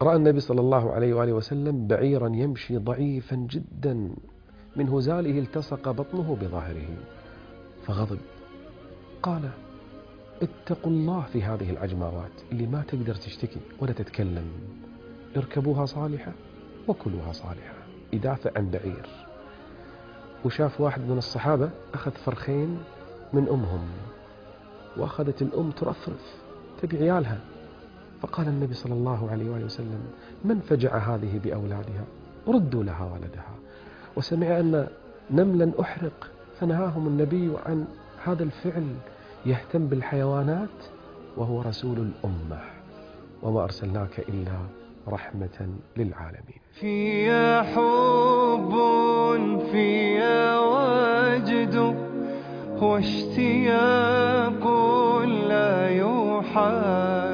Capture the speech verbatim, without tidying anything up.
رأى النبي صلى الله عليه وآله وسلم بعيرا يمشي ضعيفا جدا، من هزاله التصق بطنه بظهره فغضب، قال: اتقوا الله في هذه العجماوات اللي ما تقدر تشتكي ولا تتكلم، اركبوها صالحة وكلوها صالحة. يدافع عن بعير. وشاف واحد من الصحابة أخذ فرخين من أمهم، وأخذت الأم ترفرف تبي عيالها، فقال النبي صلى الله عليه وآله وسلم: من فجع هذه بأولادها؟ ردوا لها ولدها. وسمع أن نملا أحرق فنهاهم النبي عن هذا الفعل، يهتم بالحيوانات وهو رسول الأمة، وما أرسلناك إلا رحمة للعالمين. فيا حب فيا وجد واشتياق لا يحاد